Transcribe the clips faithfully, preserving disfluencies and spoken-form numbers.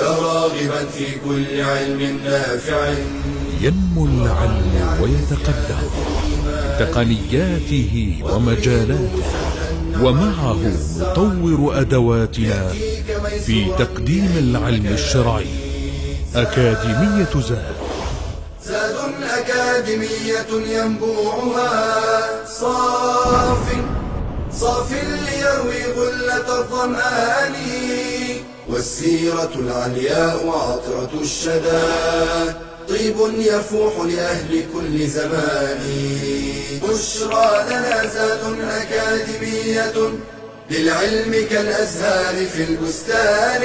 يا راغبا في كل علم نافع. ينمو العلم ويتقدم تقنياته ومجالاته، ومعه نطور أدواتنا في تقديم العلم الشرعي. أكاديمية زاد، زاد أكاديمية ينبوعها صاف صاف ليروي غلة الظمآن، والسيرة العلياء عطرة الشدى طيب يفوح لأهل كل زمان. بشرى لنا زاد أكاديمية للعلم كالأزهار في البستان.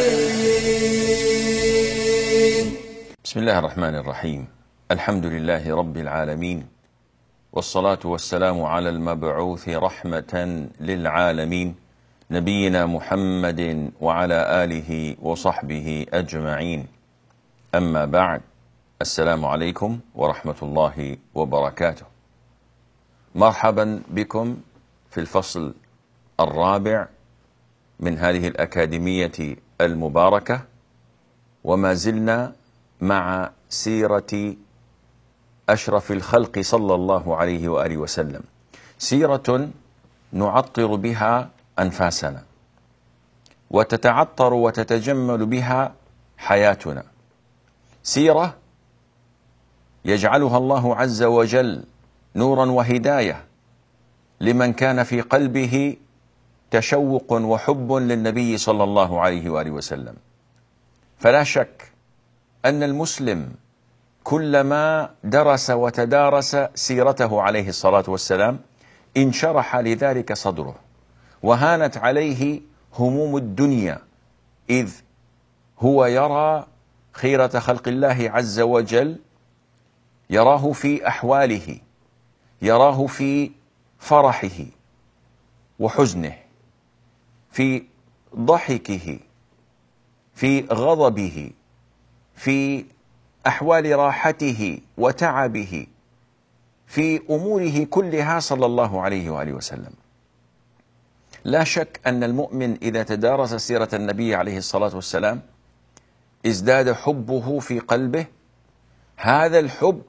بسم الله الرحمن الرحيم. الحمد لله رب العالمين، والصلاة والسلام على المبعوث رحمة للعالمين، نبينا محمد وعلى آله وصحبه أجمعين. أما بعد، السلام عليكم ورحمة الله وبركاته. مرحبا بكم في الفصل الرابع من هذه الأكاديمية المباركة، وما زلنا مع سيرة أشرف الخلق صلى الله عليه وآله وسلم، سيرة نعطر بها أنفاسنا وتتعطر وتتجمل بها حياتنا، سيرة يجعلها الله عز وجل نورا وهداية لمن كان في قلبه تشوق وحب للنبي صلى الله عليه وآله وسلم. فلا شك أن المسلم كلما درس وتدارس سيرته عليه الصلاة والسلام انشرح لذلك صدره، وهانت عليه هموم الدنيا، إذ هو يرى خيرة خلق الله عز وجل، يراه في أحواله، يراه في فرحه وحزنه، في ضحكه، في غضبه، في أحوال راحته وتعبه، في أموره كلها صلى الله عليه وآله وسلم. لا شك أن المؤمن إذا تدارس سيرة النبي عليه الصلاة والسلام ازداد حبه في قلبه. هذا الحب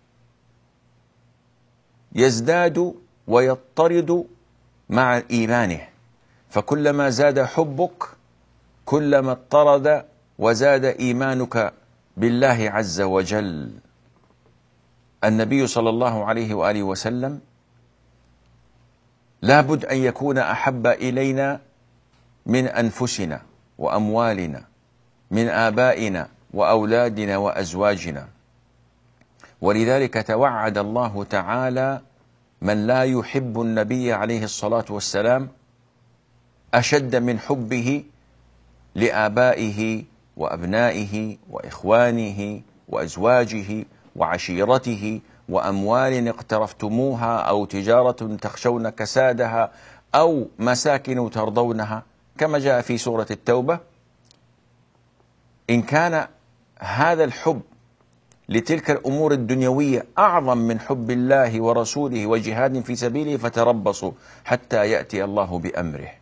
يزداد ويضطرد مع إيمانه، فكلما زاد حبك كلما اضطرد وزاد إيمانك بالله عز وجل. النبي صلى الله عليه وآله وسلم لا بد أن يكون أحب إلينا من أنفسنا وأموالنا، من آبائنا وأولادنا وأزواجنا، ولذلك توعد الله تعالى من لا يحب النبي عليه الصلاة والسلام أشد من حبه لآبائه وأبنائه وإخوانه وأزواجه وعشيرته وأموال اقترفتموها أو تجارة تخشون كسادها أو مساكن ترضونها، كما جاء في سورة التوبة. إن كان هذا الحب لتلك الأمور الدنيوية أعظم من حب الله ورسوله وجهاد في سبيله فتربصوا حتى يأتي الله بأمره.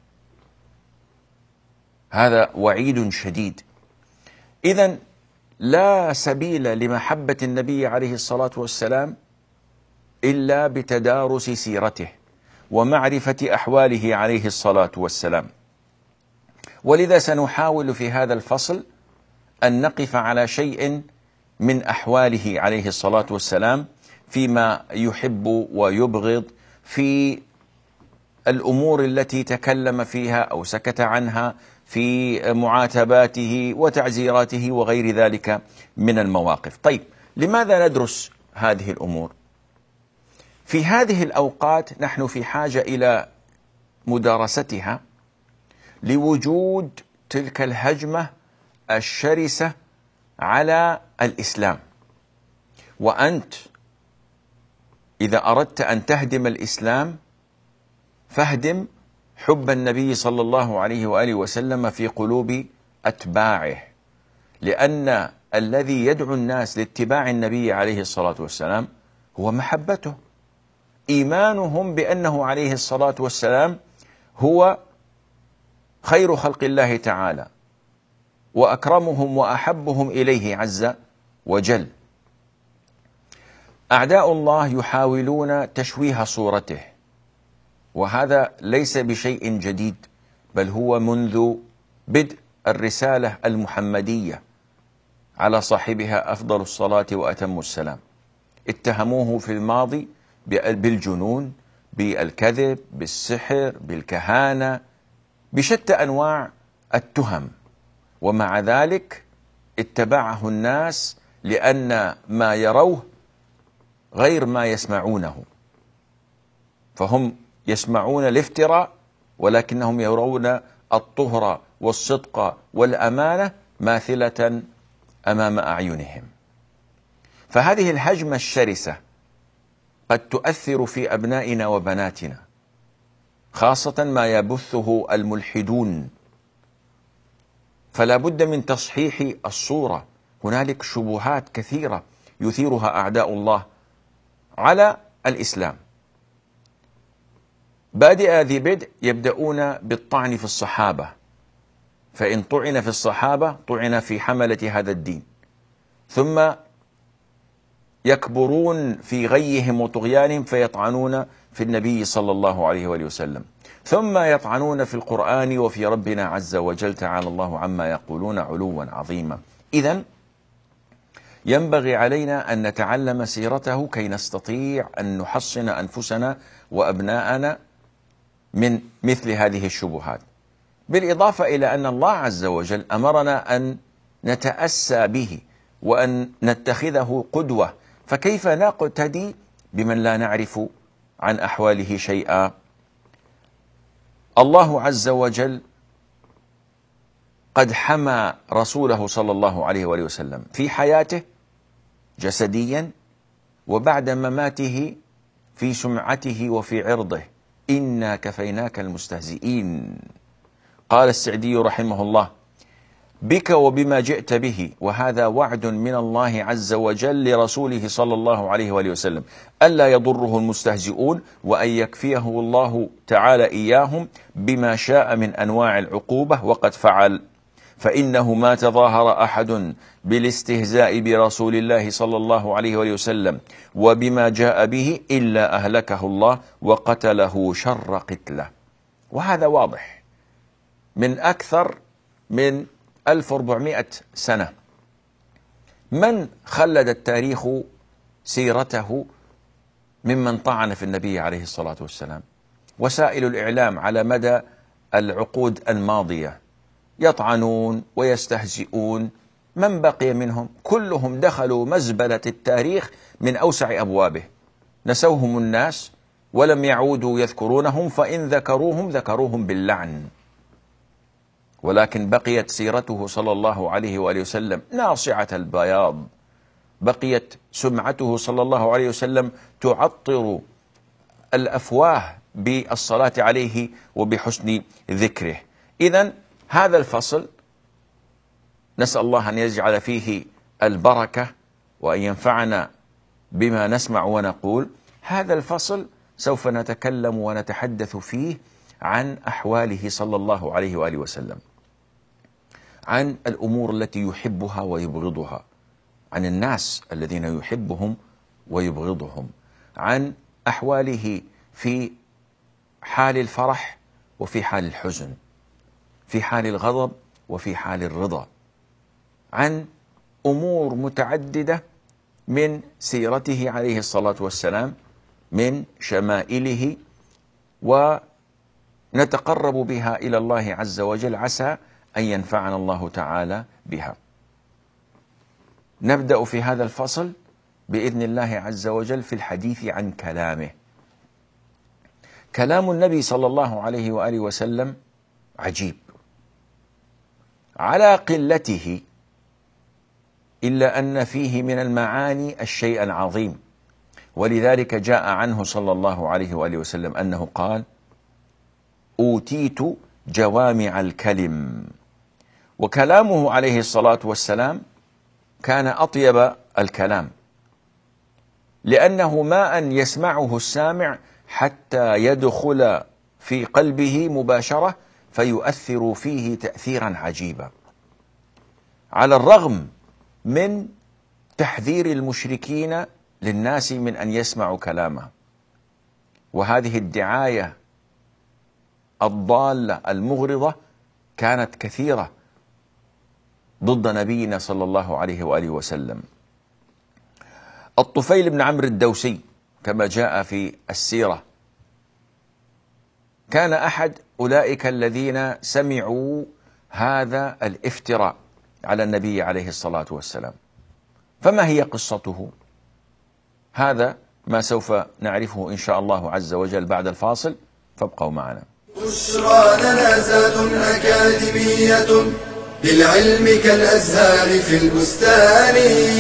هذا وعيد شديد. إذن لا سبيل لمحبة النبي عليه الصلاة والسلام إلا بتدارس سيرته ومعرفة أحواله عليه الصلاة والسلام. ولذا سنحاول في هذا الفصل أن نقف على شيء من أحواله عليه الصلاة والسلام، فيما يحب ويبغض، في الأمور التي تكلم فيها أو سكت عنها، في معاتباته وتعزيراته وغير ذلك من المواقف. طيب، لماذا ندرس هذه الأمور؟ في هذه الأوقات نحن في حاجة إلى مدارستها لوجود تلك الهجمة الشرسة على الإسلام. وأنت إذا أردت أن تهدم الإسلام فاهدم حب النبي صلى الله عليه وآله وسلم في قلوب أتباعه، لأن الذي يدعو الناس لاتباع النبي عليه الصلاة والسلام هو محبته، إيمانهم بأنه عليه الصلاة والسلام هو خير خلق الله تعالى، وأكرمهم وأحبهم إليه عز وجل. أعداء الله يحاولون تشويه صورته، وهذا ليس بشيء جديد، بل هو منذ بدء الرسالة المحمدية على صاحبها أفضل الصلاة وأتم السلام. اتهموه في الماضي بالجنون، بالكذب، بالسحر، بالكهانة، بشتى أنواع التهم، ومع ذلك اتبعه الناس لأن ما يروه غير ما يسمعونه، فهم يسمعون الافتراء ولكنهم يرون الطهر والصدق والأمانة ماثلة أمام أعينهم. فهذه الهجمة الشرسة قد تؤثر في أبنائنا وبناتنا، خاصة ما يبثه الملحدون، فلا بد من تصحيح الصورة. هنالك شبهات كثيرة يثيرها أعداء الله على الإسلام. بادئ ذي بدء يبدأون بالطعن في الصحابة، فإن طعن في الصحابة طعن في حملة هذا الدين، ثم يكبرون في غيهم وطغيانهم فيطعنون في النبي صلى الله عليه وآله وسلم، ثم يطعنون في القرآن وفي ربنا عز وجل تعالى الله عما يقولون علوا عظيما. إذن ينبغي علينا أن نتعلم سيرته كي نستطيع أن نحصن أنفسنا وأبناءنا من مثل هذه الشبهات، بالإضافة إلى أن الله عز وجل أمرنا أن نتأسى به وأن نتخذه قدوة، فكيف نقتدي بمن لا نعرف عن أحواله شيئا؟ الله عز وجل قد حمى رسوله صلى الله عليه وآله وسلم في حياته جسديا، وبعد مماته في سمعته وفي عرضه. إنا كفيناك المستهزئين. قال السعدي رحمه الله: بك وبما جئت به، وهذا وعد من الله عز وجل لرسوله صلى الله عليه وآله وسلم ألا يضره المستهزئون، وأن يكفيه الله تعالى إياهم بما شاء من أنواع العقوبة، وقد فعل. فإنه ما تظاهر أحد بالاستهزاء برسول الله صلى الله عليه وآله وسلم وبما جاء به إلا أهلكه الله وقتله شر قتله. وهذا واضح من أكثر من ألف وأربعمائة سنة. من خلد التاريخ سيرته ممن طعن في النبي عليه الصلاة والسلام؟ وسائل الإعلام على مدى العقود الماضية يطعنون ويستهزئون. من بقي منهم؟ كلهم دخلوا مزبلة التاريخ من أوسع أبوابه، نسوهم الناس ولم يعودوا يذكرونهم، فإن ذكروهم ذكروهم باللعن. ولكن بقيت سيرته صلى الله عليه وآله وسلم ناصعة البياض، بقيت سمعته صلى الله عليه وسلم تعطر الأفواه بالصلاة عليه وبحسن ذكره. إذن هذا الفصل نسأل الله أن يجعل فيه البركة وأن ينفعنا بما نسمع ونقول. هذا الفصل سوف نتكلم ونتحدث فيه عن أحواله صلى الله عليه وآله وسلم، عن الأمور التي يحبها ويبغضها، عن الناس الذين يحبهم ويبغضهم، عن أحواله في حال الفرح وفي حال الحزن، في حال الغضب وفي حال الرضا، عن أمور متعددة من سيرته عليه الصلاة والسلام، من شمائله، ونتقرب بها إلى الله عز وجل، عسى أن ينفعنا الله تعالى بها. نبدأ في هذا الفصل بإذن الله عز وجل في الحديث عن كلامه. كلام النبي صلى الله عليه وآله وسلم عجيب على قلته، إلا أن فيه من المعاني الشيء العظيم. ولذلك جاء عنه صلى الله عليه وآله وسلم أنه قال: أوتيت جوامع الكلم. وكلامه عليه الصلاة والسلام كان أطيب الكلام، لأنه ما أن يسمعه السامع حتى يدخل في قلبه مباشرة فيؤثر فيه تأثيرا عجيبا. على الرغم من تحذير المشركين للناس من أن يسمعوا كلامه. وهذه الدعاية الضالة المغرضة كانت كثيرة ضد نبينا صلى الله عليه وآله وسلم. الطفيل بن عمرو الدوسي كما جاء في السيرة كان أحد أولئك الذين سمعوا هذا الافتراء على النبي عليه الصلاة والسلام. فما هي قصته؟ هذا ما سوف نعرفه إن شاء الله عز وجل بعد الفاصل، فابقوا معنا. بشرى لنا زاد أكاديمية للعلم كالأزهار في البستان.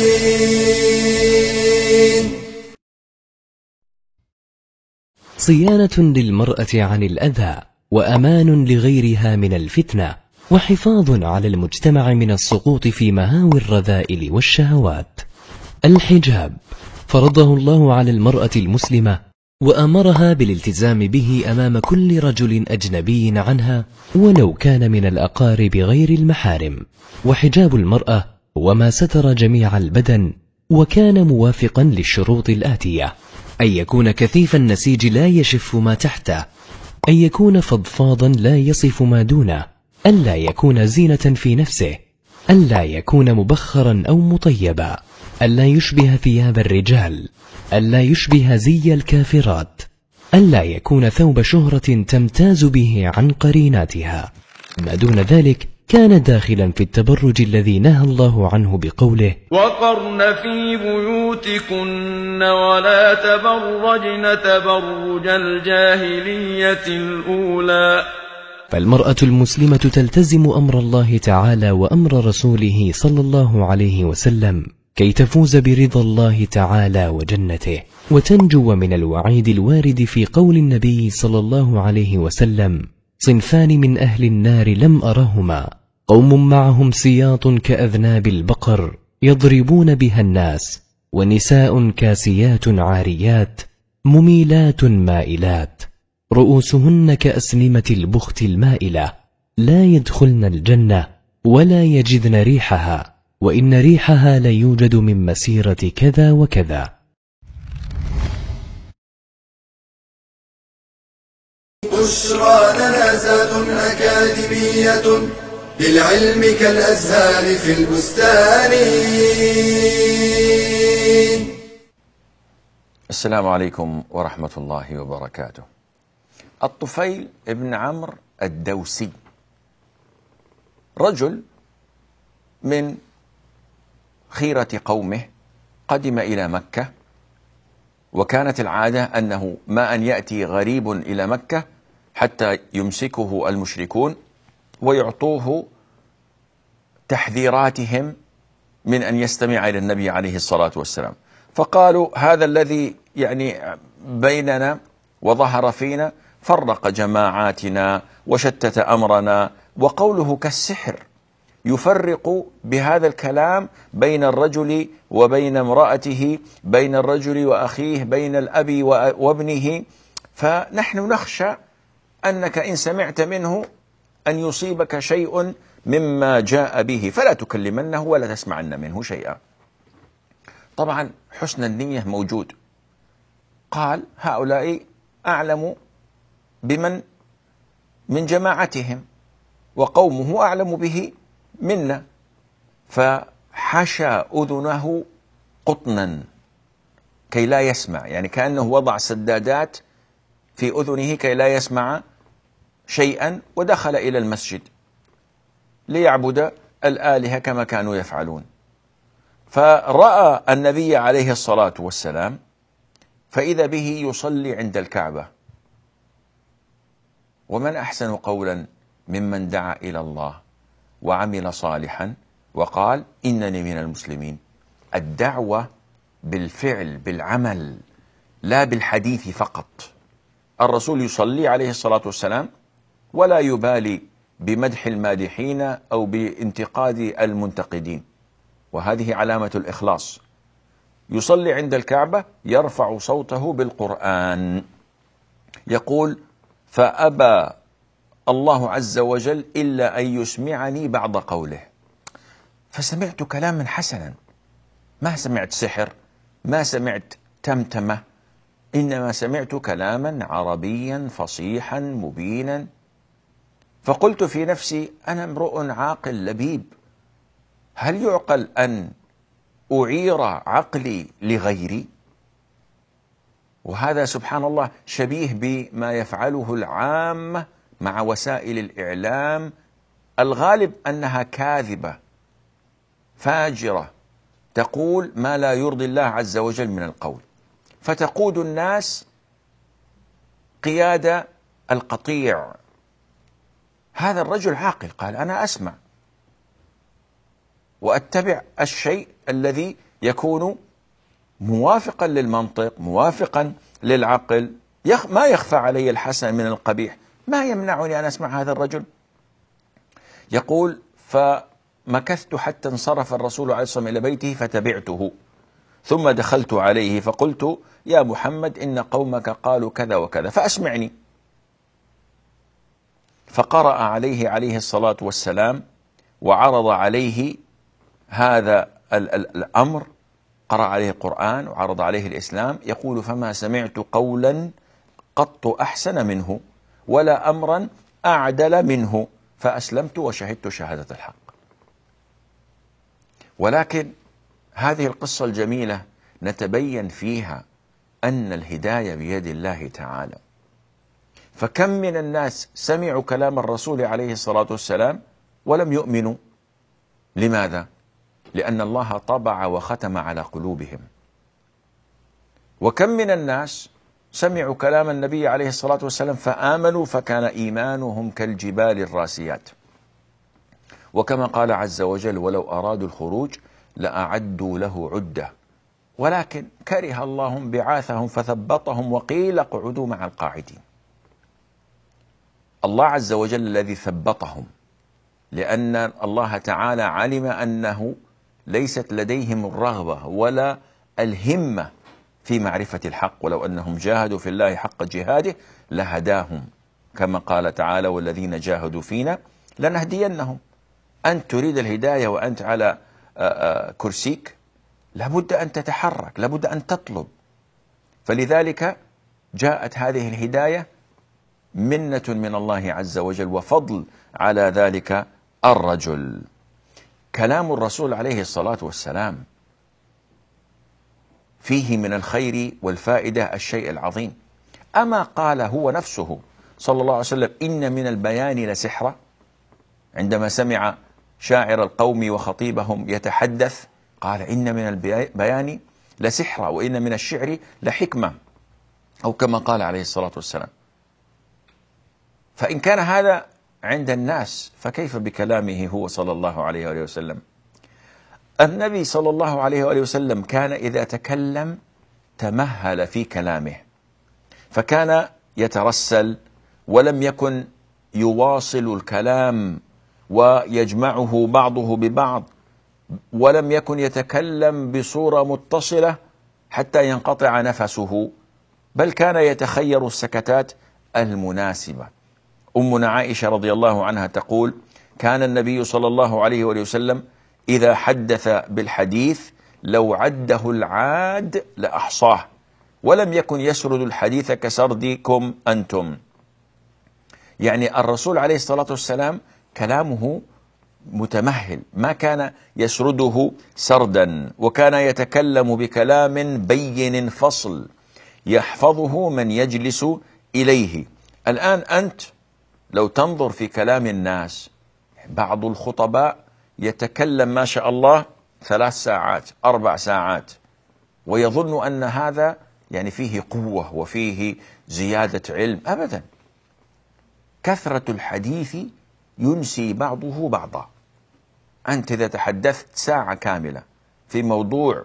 صيانة للمرأة عن الأذى، وأمان لغيرها من الفتنة، وحفاظ على المجتمع من السقوط في مهاوي الرذائل والشهوات. الحجاب فرضه الله على المرأة المسلمة، وأمرها بالالتزام به أمام كل رجل أجنبي عنها ولو كان من الأقارب غير المحارم. وحجاب المرأة هو ما ستر جميع البدن، وكان موافقا للشروط الآتية: أن يكون كثيف النسيج لا يشف ما تحته، أن يكون فضفاضا لا يصف ما دونه، أن لا يكون زينة في نفسه، أن لا يكون مبخرا أو مطيبا، أن لا يشبه ثياب الرجال، أن لا يشبه زي الكافرات، أن لا يكون ثوب شهرة تمتاز به عن قريناتها. ما دون ذلك كان داخلا في التبرج الذي نهى الله عنه بقوله: وقرن في بيوتكن ولا تبرجن تبرج الجاهلية الأولى. فالمرأة المسلمة تلتزم أمر الله تعالى وأمر رسوله صلى الله عليه وسلم كي تفوز برضا الله تعالى وجنته، وتنجو من الوعيد الوارد في قول النبي صلى الله عليه وسلم: صنفان من أهل النار لم أرهما، قوم معهم سياط كأذناب البقر يضربون بها الناس، ونساء كاسيات عاريات مميلات مائلات رؤوسهن كأسنمة البخت المائلة، لا يدخلن الجنة ولا يجدن ريحها، وإن ريحها ليوجد من مسيرة كذا وكذا. بشرى لنا زاد أكاديمية للعلم كالأزهار في البستان. السلام عليكم ورحمة الله وبركاته. الطفيل بن عمرو الدوسي رجل من خيرة قومه قدم إلى مكة، وكانت العادة أنه ما أن يأتي غريب إلى مكة حتى يمسكه المشركون ويعطوه تحذيراتهم من أن يستمع إلى النبي عليه الصلاة والسلام. فقالوا: هذا الذي يعني بيننا وظهر فينا فرق جماعاتنا وشتت أمرنا، وقوله كالسحر، يفرق بهذا الكلام بين الرجل وبين امرأته، بين الرجل وأخيه، بين الأب وابنه. فنحن نخشى أنك إن سمعت منه أن يصيبك شيء مما جاء به، فلا تكلمنه ولا تسمعن منه شيئا. طبعا حسن النية موجود. قال: هؤلاء أعلم بمن من جماعتهم، وقومه أعلم به منا. فحشى أذنه قطنا كي لا يسمع، يعني كأنه وضع سدادات في أذنه كي لا يسمع شيئا، ودخل إلى المسجد ليعبد الآلهة كما كانوا يفعلون. فرأى النبي عليه الصلاة والسلام، فإذا به يصلي عند الكعبة. ومن أحسن قولا ممن دعا إلى الله وعمل صالحا وقال إنني من المسلمين. الدعوة بالفعل بالعمل لا بالحديث فقط. الرسول يصلي عليه الصلاة والسلام ولا يبالي بمدح المادحين أو بانتقاد المنتقدين، وهذه علامة الإخلاص. يصلي عند الكعبة يرفع صوته بالقرآن، يقول: فأبى الله عز وجل إلا أن يسمعني بعض قوله. فسمعت كلاما حسنا، ما سمعت سحر، ما سمعت تمتمة، إنما سمعت كلاما عربيا فصيحا مبينا. فقلت في نفسي أنا امرؤ عاقل لبيب، هل يعقل أن أعير عقلي لغيري؟ وهذا سبحان الله شبيه بما يفعله العامة مع وسائل الإعلام، الغالب أنها كاذبة فاجرة، تقول ما لا يرضي الله عز وجل من القول، فتقود الناس قيادة القطيع. هذا الرجل عاقل قال أنا أسمع وأتبع الشيء الذي يكون موافقا للمنطق، موافقا للعقل، يخ ما يخفى علي الحسن من القبيح، ما يمنعني أن أسمع هذا الرجل. يقول فمكثت حتى انصرف الرسول عليه الصلاة والسلام إلى بيته فتبعته، ثم دخلت عليه فقلت يا محمد إن قومك قالوا كذا وكذا فأسمعني. فقرأ عليه عليه الصلاة والسلام وعرض عليه هذا ال ال الأمر، قرأ عليه القرآن وعرض عليه الإسلام. يقول فما سمعت قولا قط أحسن منه ولا أمرا أعدل منه، فأسلمت وشهدت شهادة الحق. ولكن هذه القصة الجميلة نتبين فيها أن الهداية بيد الله تعالى. فكم من الناس سمعوا كلام الرسول عليه الصلاة والسلام ولم يؤمنوا. لماذا؟ لأن الله طبع وختم على قلوبهم. وكم من الناس سمعوا كلام النبي عليه الصلاة والسلام فآمنوا فكان إيمانهم كالجبال الراسيات. وكما قال عز وجل ولو أرادوا الخروج لأعدوا له عدة ولكن كره الله بعاثهم فثبطهم وقيل اقعدوا مع القاعدين. الله عز وجل الذي ثبطهم، لأن الله تعالى علم أنه ليست لديهم الرغبة ولا الهمة في معرفة الحق، ولو أنهم جاهدوا في الله حق جهاده لهداهم، كما قال تعالى والذين جاهدوا فينا لنهدينهم. أنت تريد الهداية وأنت على كرسيك، لابد أن تتحرك، لابد أن تطلب. فلذلك جاءت هذه الهداية منة من الله عز وجل وفضل على ذلك الرجل. كلام الرسول عليه الصلاة والسلام فيه من الخير والفائدة الشيء العظيم. أما قال هو نفسه صلى الله عليه وسلم إن من البيان لسحرة، عندما سمع شاعر القوم وخطيبهم يتحدث قال إن من البيان لسحرة وإن من الشعر لحكمة، أو كما قال عليه الصلاة والسلام. فإن كان هذا عند الناس فكيف بكلامه هو صلى الله عليه وآله وسلم؟ النبي صلى الله عليه وآله وسلم كان إذا تكلم تمهل في كلامه، فكان يترسل ولم يكن يواصل الكلام ويجمعه بعضه ببعض، ولم يكن يتكلم بصورة متصلة حتى ينقطع نفسه، بل كان يتخير السكتات المناسبة. أمنا عائشة رضي الله عنها تقول كان النبي صلى الله عليه وآله وسلم إذا حدث بالحديث لو عده العاد لأحصاه، ولم يكن يسرد الحديث كسردكم أنتم. يعني الرسول عليه الصلاة والسلام كلامه متمهل، ما كان يسرده سردا، وكان يتكلم بكلام بين فصل يحفظه من يجلس إليه. الآن أنت لو تنظر في كلام الناس، بعض الخطباء يتكلم ما شاء الله ثلاث ساعات أربع ساعات ويظن أن هذا يعني فيه قوة وفيه زيادة علم. أبدا، كثرة الحديث ينسي بعضه بعضا. أنت إذا تحدثت ساعة كاملة في موضوع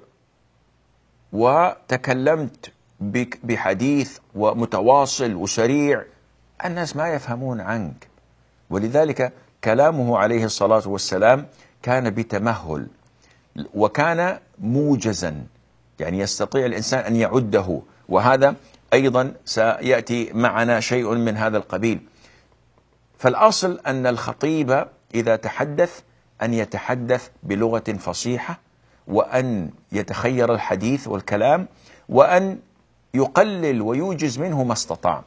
وتكلمت بحديث ومتواصل وسريع، الناس ما يفهمون عنك. ولذلك كلامه عليه الصلاة والسلام كان بتمهل، وكان موجزا، يعني يستطيع الإنسان أن يعده، وهذا أيضا سيأتي معنا شيء من هذا القبيل. فالأصل أن الخطيب إذا تحدث أن يتحدث بلغة فصيحة، وأن يتخير الحديث والكلام، وأن يقلل ويوجز منه ما استطاع.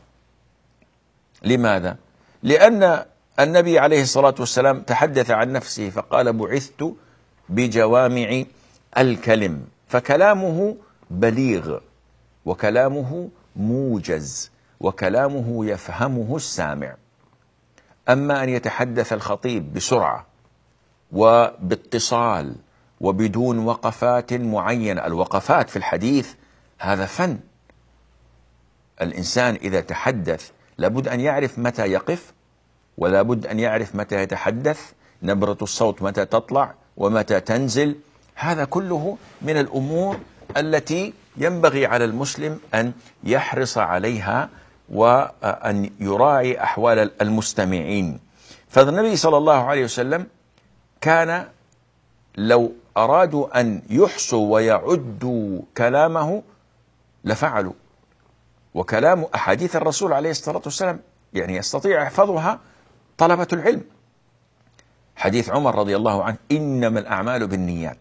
لماذا؟ لأن النبي عليه الصلاة والسلام تحدث عن نفسه فقال: بعثت بجوامع الكلم، فكلامه بليغ، وكلامه موجز، وكلامه يفهمه السامع. أما أن يتحدث الخطيب بسرعة وباتصال وبدون وقفات معينة، الوقفات في الحديث هذا فن. الإنسان إذا تحدث لابد أن يعرف متى يقف، ولا بد أن يعرف متى يتحدث، نبرة الصوت متى تطلع ومتى تنزل. هذا كله من الأمور التي ينبغي على المسلم أن يحرص عليها، وأن يراعي أحوال المستمعين. فالنبي صلى الله عليه وسلم كان لو أرادوا أن يحصوا ويعدوا كلامه لفعلوا، وكلام أحاديث الرسول عليه الصلاة والسلام يعني يستطيع يحفظها طلبة العلم. حديث عمر رضي الله عنه: إنما الأعمال بالنيات،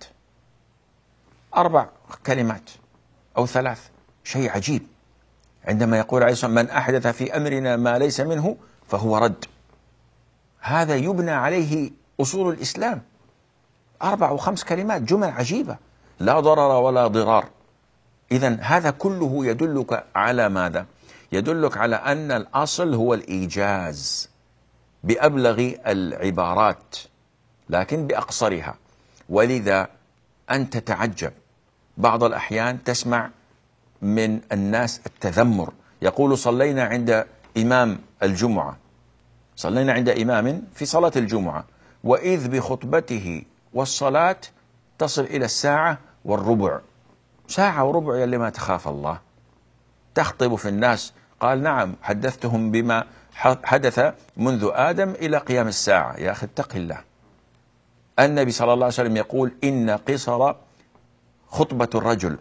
أربع كلمات أو ثلاث، شيء عجيب. عندما يقول عليه الصلاة والسلام: من أحدث في أمرنا ما ليس منه فهو رد، هذا يبنى عليه أصول الإسلام. أربع وخمس كلمات، جمل عجيبة، لا ضرر ولا ضرار. إذن هذا كله يدلك على ماذا؟ يدلك على أن الأصل هو الإيجاز بأبلغ العبارات لكن بأقصرها. ولذا أنت تتعجب بعض الأحيان تسمع من الناس التذمر، يقول: صلينا عند إمام الجمعة، صلينا عند إمام في صلاة الجمعة، وإذ بخطبته والصلاة تصل إلى الساعة والربع. ساعة وربع يلي ما تخاف الله، تخطب في الناس. قال: نعم، حدثتهم بما حدث منذ آدم إلى قيام الساعة. يا أخي اتق الله. النبي صلى الله عليه وسلم يقول: إن قصر خطبة الرجل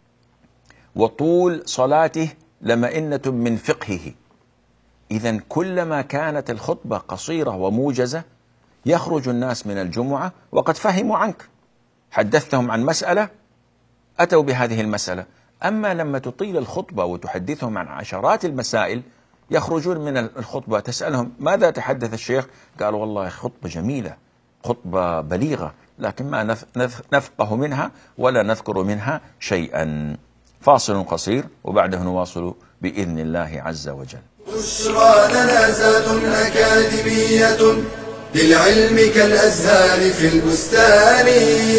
وطول صلاته لمئنة من فقهه. إذن كلما كانت الخطبة قصيرة وموجزة يخرج الناس من الجمعة وقد فهموا عنك، حدثتهم عن مسألة أتوا بهذه المسألة. أما لما تطيل الخطبة وتحدثهم عن عشرات المسائل يخرجون من الخطبة تسألهم: ماذا تحدث الشيخ؟ قالوا: والله خطبة جميلة، خطبة بليغة، لكن ما نفقه منها ولا نذكر منها شيئا. فاصل قصير وبعده نواصل بإذن الله عز وجل. بشرى لنا زاد أكاديمية للعلم كالأزهار في البستان.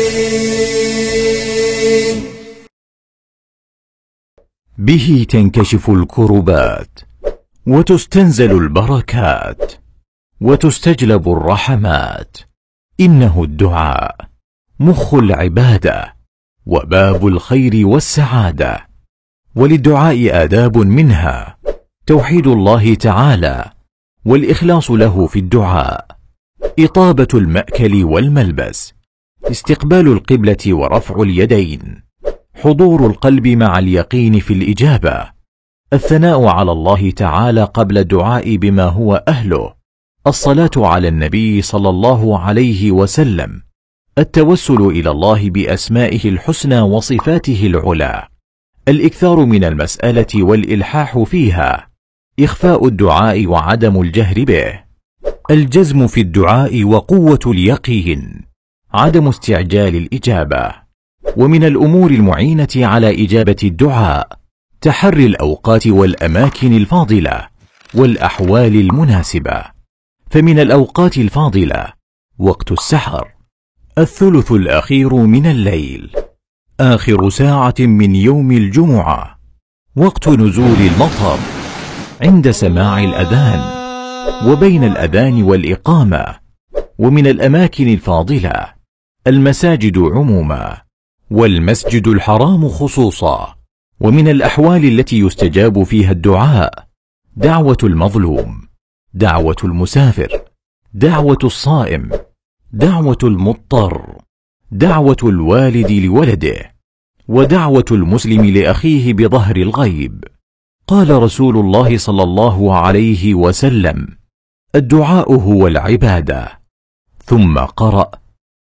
به تنكشف الكربات وتستنزل البركات وتستجلب الرحمات. إنه الدعاء مخ العبادة وباب الخير والسعادة، وللدعاء آداب منها توحيد الله تعالى والإخلاص له في الدعاء، إطابة المأكل والملبس، استقبال القبلة ورفع اليدين، حضور القلب مع اليقين في الإجابة، الثناء على الله تعالى قبل الدعاء بما هو أهله، الصلاة على النبي صلى الله عليه وسلم، التوسل إلى الله بأسمائه الحسنى وصفاته العلى، الإكثار من المسألة والإلحاح فيها، إخفاء الدعاء وعدم الجهر به، الجزم في الدعاء وقوة اليقين، عدم استعجال الإجابة. ومن الأمور المعينة على إجابة الدعاء تحري الأوقات والأماكن الفاضلة والأحوال المناسبة. فمن الأوقات الفاضلة وقت السحر، الثلث الأخير من الليل، آخر ساعة من يوم الجمعة، وقت نزول المطر، عند سماع الأذان، وبين الأذان والإقامة. ومن الأماكن الفاضلة المساجد عموما والمسجد الحرام خصوصا. ومن الأحوال التي يستجاب فيها الدعاء دعوة المظلوم، دعوة المسافر، دعوة الصائم، دعوة المضطر، دعوة الوالد لولده، ودعوة المسلم لأخيه بظهر الغيب. قال رسول الله صلى الله عليه وسلم: الدعاء هو العبادة. ثم قرأ: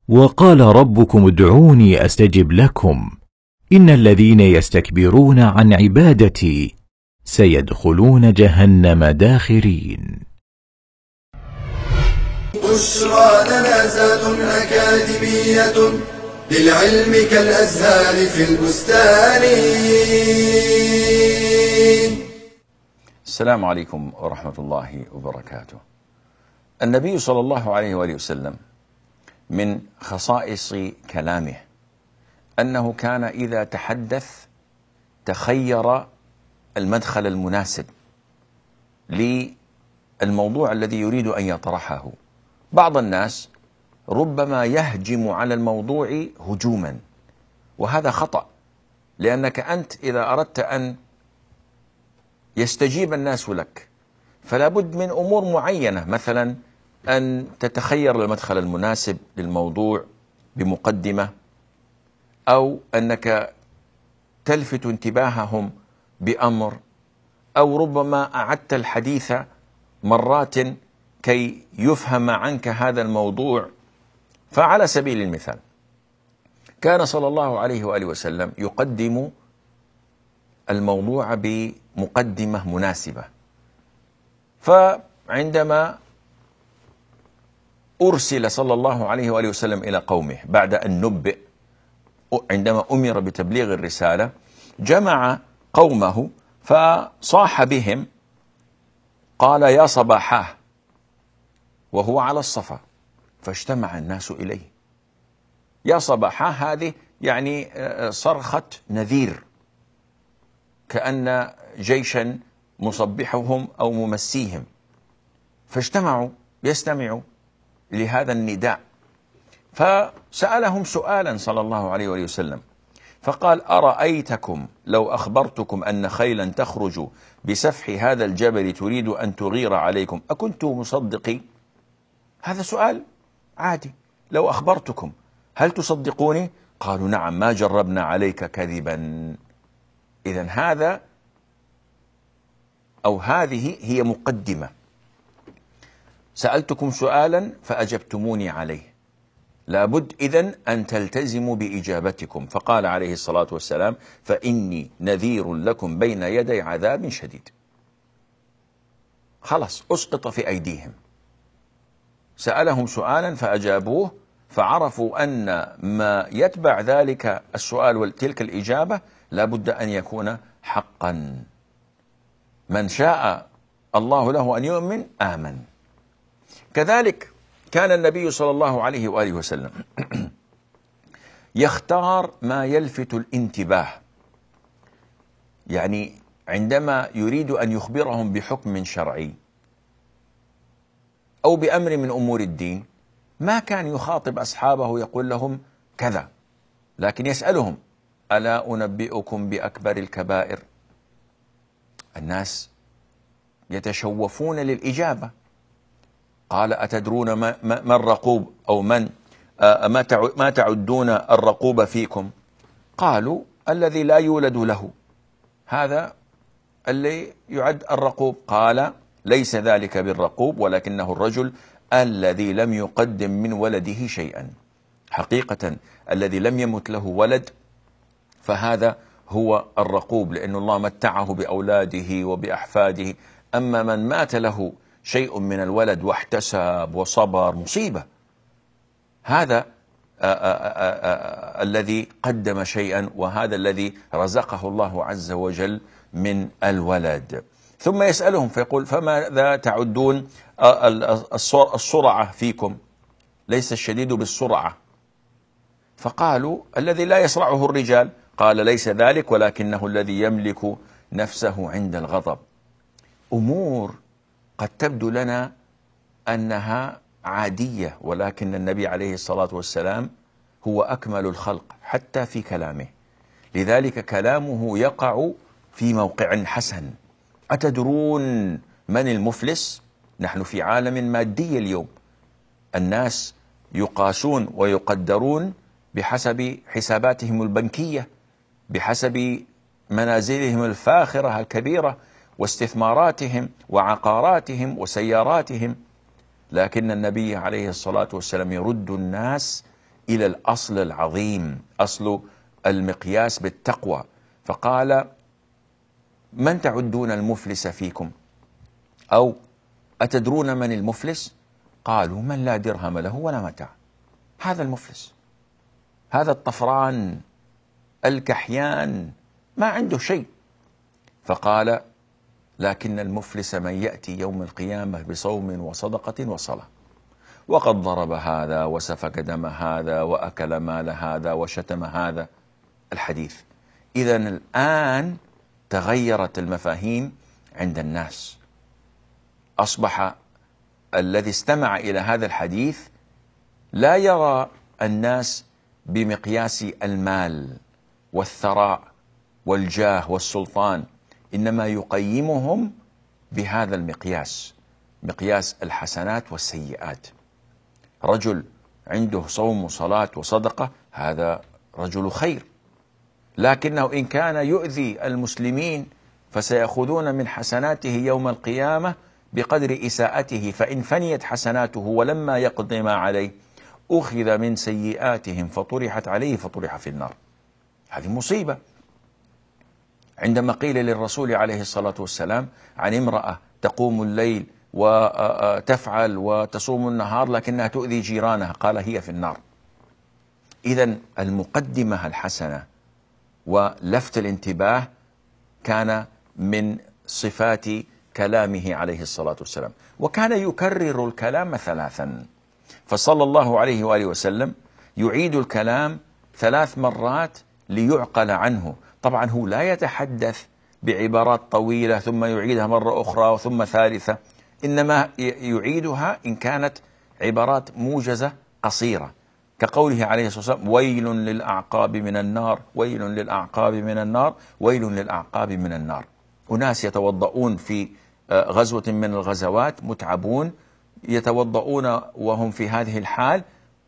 وقال ربكم ادعوني أستجب لكم إن الذين يستكبرون عن عبادتي سيدخلون جهنم داخرين. بشرى لنا زاد أكاديمية للعلم كالأزهار في البستان. السلام عليكم ورحمة الله وبركاته. النبي صلى الله عليه وآله وسلم من خصائص كلامه أنه كان إذا تحدث تخير المدخل المناسب للموضوع الذي يريد أن يطرحه. بعض الناس ربما يهجم على الموضوع هجوما، وهذا خطأ، لأنك أنت إذا أردت أن يستجيب الناس لك فلا بد من أمور معينة، مثلا أن تتخير المدخل المناسب للموضوع بمقدمة، أو أنك تلفت انتباههم بأمر، أو ربما أعدت الحديث مرات كي يفهم عنك هذا الموضوع. فعلى سبيل المثال كان صلى الله عليه وآله وسلم يقدم الموضوع بمقدمة مناسبة. فعندما أرسل صلى الله عليه وآله وسلم إلى قومه بعد أن نبئ، عندما أمر بتبليغ الرسالة، جمع قومه فصاح بهم، قال يا صباحاه، وهو على الصفا، فاجتمع الناس إليه. يا صباحاه هذه يعني صرخة نذير، كأن جيشا مصبحهم أو ممسيهم، فاجتمعوا يستمعوا لهذا النداء. فسألهم سؤالا صلى الله عليه وآله وسلم فقال أرأيتكم لو أخبرتكم أن خيلا تخرج بسفح هذا الجبل تريد أن تغير عليكم أكنتم مصدقي؟ هذا سؤال عادي، لو أخبرتكم هل تصدقوني؟ قالوا نعم، ما جربنا عليك كذبا. إذن هذا أو هذه هي مقدمة. سألتكم سؤالا فأجبتموني عليه، لابد إذن أن تلتزموا بإجابتكم. فقال عليه الصلاة والسلام فإني نذير لكم بين يدي عذاب شديد. خلاص، أسقط في أيديهم. سألهم سؤالا فأجابوه، فعرفوا أن ما يتبع ذلك السؤال وتلك الإجابة لابد أن يكون حقا. من شاء الله له أن يؤمن آمن. كذلك كان النبي صلى الله عليه وآله وسلم يختار ما يلفت الانتباه، يعني عندما يريد أن يخبرهم بحكم شرعي أو بأمر من أمور الدين ما كان يخاطب أصحابه يقول لهم كذا، لكن يسألهم ألا أنبئكم بأكبر الكبائر؟ الناس يتشوفون للإجابة. قال أتدرون ما الرقوب، أو من ما تعدون الرقوب فيكم؟ قالوا الذي لا يولد له، هذا اللي يعد الرقوب. قال ليس ذلك بالرقوب، ولكنه الرجل الذي لم يقدم من ولده شيئا. حقيقة الذي لم يمت له ولد فهذا هو الرقوب، لأن الله متعه بأولاده وبأحفاده. أما من مات له شيء من الولد واحتسب وصبر مصيبة، هذا آآ آآ آآ الذي قدم شيئا، وهذا الذي رزقه الله عز وجل من الولد. ثم يسألهم فيقول فماذا تعدون السرعة فيكم؟ ليس الشديد بالسرعة. فقالوا الذي لا يسرعه الرجال. قال ليس ذلك، ولكنه الذي يملك نفسه عند الغضب. أمور قد تبدو لنا أنها عادية، ولكن النبي عليه الصلاة والسلام هو أكمل الخلق حتى في كلامه، لذلك كلامه يقع في موقع حسن. أتدرون من المفلس؟ نحن في عالم مادي اليوم، الناس يقاسون ويقدرون بحسب حساباتهم البنكية، بحسب منازلهم الفاخرة الكبيرة واستثماراتهم وعقاراتهم وسياراتهم. لكن النبي عليه الصلاة والسلام يرد الناس إلى الأصل العظيم، أصل المقياس بالتقوى، فقال: من تعدون المفلس فيكم؟ أو أتدرون من المفلس؟ قالوا: من لا درهم له ولا متاع. هذا المفلس، هذا الطفران الكحيان ما عنده شيء. فقال: لكن المفلس من يأتي يوم القيامة بصوم وصدقة وصلاة، وقد ضرب هذا وسفك دم هذا وأكل مال هذا وشتم هذا. الحديث. إذن الآن تغيرت المفاهيم عند الناس، أصبح الذي استمع إلى هذا الحديث لا يرى الناس بمقياس المال والثراء والجاه والسلطان، إنما يقيمهم بهذا المقياس، مقياس الحسنات والسيئات. رجل عنده صوم وصلاة وصدقة، هذا رجل خير، لكنه إن كان يؤذي المسلمين فسيأخذون من حسناته يوم القيامة بقدر إساءته، فإن فنيت حسناته ولما يقضي ما عليه أخذ من سيئاتهم فطرحت عليه فطرح في النار. هذه مصيبة. عندما قيل للرسول عليه الصلاة والسلام عن امرأة تقوم الليل وتفعل وتصوم النهار لكنها تؤذي جيرانها، قال: هي في النار. إذن المقدمة الحسنة ولفت الانتباه كان من صفات كلامه عليه الصلاة والسلام، وكان يكرر الكلام ثلاثا، فصلى الله عليه وآله وسلم يعيد الكلام ثلاث مرات ليعقل عنه. طبعا هو لا يتحدث بعبارات طويلة ثم يعيدها مرة أخرى ثم ثالثة، إنما يعيدها إن كانت عبارات موجزة قصيرة، كقوله عليه الصلاة والسلام: ويل للأعقاب من النار، ويل للأعقاب من النار، ويل للأعقاب من النار. أناس يتوضؤون في غزوة من الغزوات متعبون، يتوضؤون وهم في هذه الحال،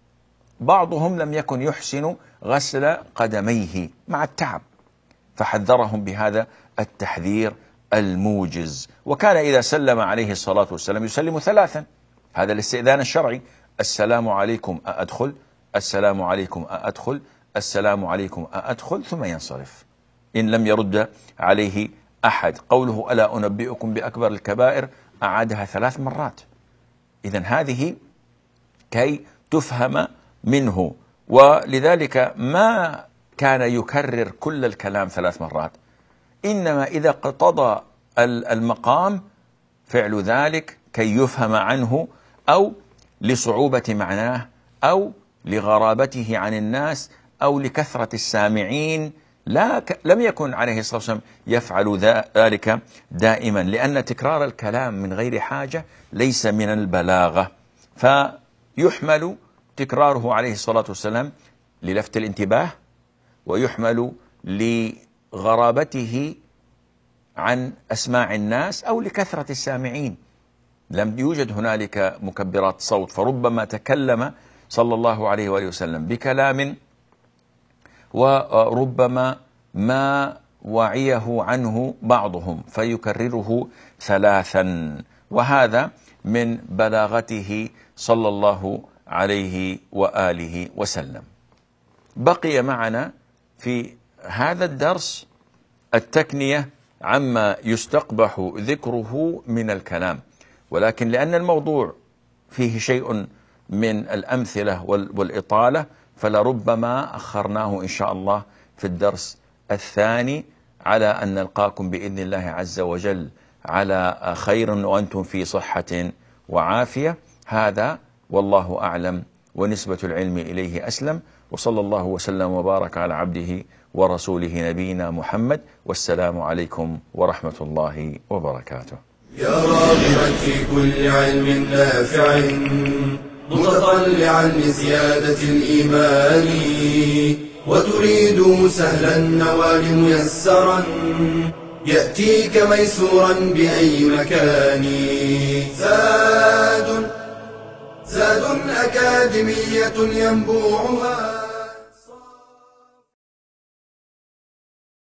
بعضهم لم يكن يحسن غسل قدميه مع التعب، فحذرهم بهذا التحذير الموجز. وكان إذا سلم عليه الصلاة والسلام يسلم ثلاثا، هذا الاستئذان الشرعي: السلام عليكم أأدخل، السلام عليكم أأدخل، السلام عليكم أأدخل، ثم ينصرف إن لم يرد عليه أحد. قوله: ألا أنبئكم بأكبر الكبائر، أعادها ثلاث مرات. إذن هذه كي تفهم منه، ولذلك ما كان يكرر كل الكلام ثلاث مرات، إنما إذا اقتضى المقام فعل ذلك كي يفهم عنه، أو لصعوبة معناه، أو لغرابته عن الناس، أو لكثرة السامعين. لا ك... لم يكن عليه الصلاة والسلام يفعل ذلك دائما، لأن تكرار الكلام من غير حاجة ليس من البلاغة، فيحمل تكراره عليه الصلاة والسلام للفت الانتباه، ويحمل لغرابته عن أسماع الناس، أو لكثرة السامعين. لم يوجد هنالك مكبرات صوت، فربما تكلم صلى الله عليه وآله وسلم بكلام وربما ما وعيه عنه بعضهم فيكرره ثلاثا، وهذا من بلاغته صلى الله عليه وآله وسلم. بقي معنا في هذا الدرس التكنية عما يستقبح ذكره من الكلام، ولكن لأن الموضوع فيه شيء من الأمثلة والإطالة فلربما أخرناه إن شاء الله في الدرس الثاني، على أن نلقاكم بإذن الله عز وجل على خير وأنتم في صحة وعافية. هذا والله أعلم، ونسبة العلم إليه أسلم، وصلى الله وسلم وبارك على عبده ورسوله نبينا محمد، والسلام عليكم ورحمة الله وبركاته. يا راغبا في كل علم نافع متطلعا لزيادة الإيمان، وتريد سهلا النوال ميسرا يأتيك ميسورا بأي مكان. زاد زاد أكاديمية ينبوعها